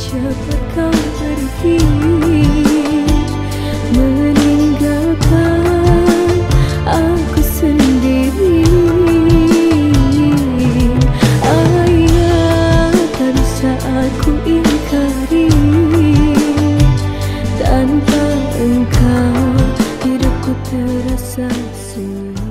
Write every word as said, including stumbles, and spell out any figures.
cepat kau pergi, meninggalkan aku sendiri. Ayah, tak bisa aku ingkari, tanpa engkau hidupku terasa sunyi.